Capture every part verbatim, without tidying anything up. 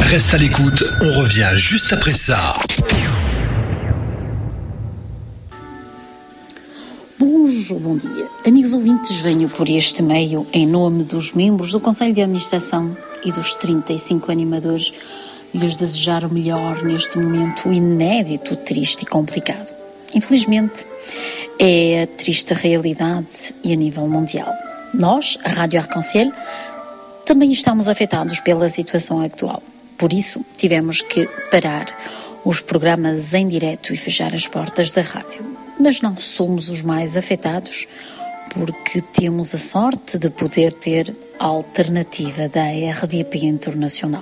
Reste à l'écoute, on revient juste après ça. Bonjour, bom dia. Amigos ouvintes, venho por este meio em nome dos membros do Conselho de Administração e dos trinta e cinco animadores lhes desejar o melhor neste momento inédito, triste e complicado. Infelizmente, é a triste realidade e a nível mundial. Nós, a Rádio Arc-en-Ciel, também estamos afetados pela situação atual. Por isso, tivemos que parar os programas em direto e fechar as portas da rádio. Mas não somos os mais afetados, porque temos a sorte de poder ter a alternativa da R D P Internacional.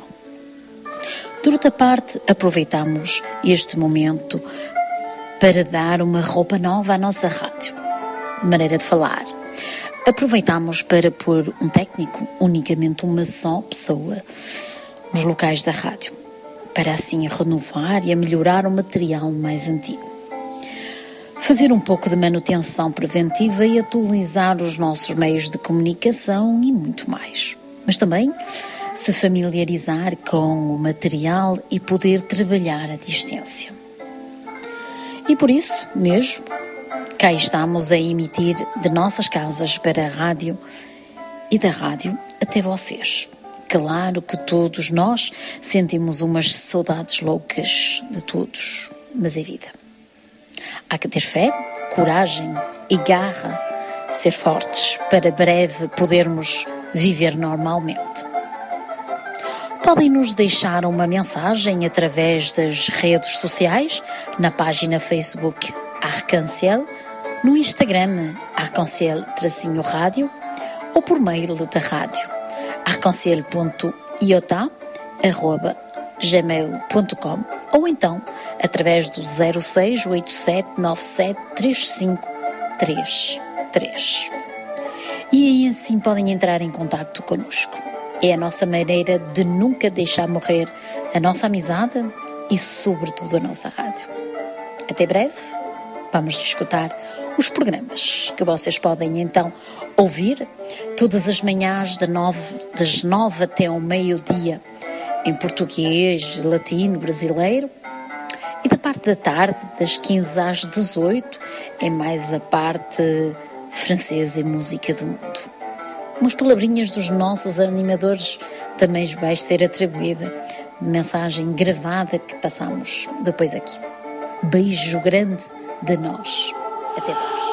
De outra parte, aproveitamos este momento para dar uma roupa nova à nossa rádio. Maneira de falar. Aproveitamos para pôr um técnico, unicamente uma só pessoa, nos locais da rádio, para assim renovar e a melhorar o material mais antigo. Fazer um pouco de manutenção preventiva e atualizar os nossos meios de comunicação e muito mais. Mas também se familiarizar com o material e poder trabalhar à distância. E por isso mesmo, cá estamos a emitir de nossas casas para a rádio e da rádio até vocês. Claro que todos nós sentimos umas saudades loucas de todos, mas é vida. Há que ter fé, coragem e garra, ser fortes para breve podermos viver normalmente. Podem nos deixar uma mensagem através das redes sociais, na página Facebook Arc-en-Ciel, no Instagram Arc-en-Ciel-Rádio ou por mail da rádio arcanciel ponto iota arroba gmail ponto com ou então através do zero seis oito sete nove sete três cinco três três. E aí assim podem entrar em contacto connosco. É a nossa maneira de nunca deixar morrer a nossa amizade e sobretudo a nossa rádio. Até breve, vamos escutar os programas que vocês podem então ouvir todas as manhãs de nove, das nove até ao meio-dia em português, latino, brasileiro, e da parte da tarde das quinze às dezoito em mais a parte francesa e música do mundo. Umas palavrinhas dos nossos animadores também vai ser atribuída, mensagem gravada que passamos depois aqui. Beijo grande de nós. Até mais.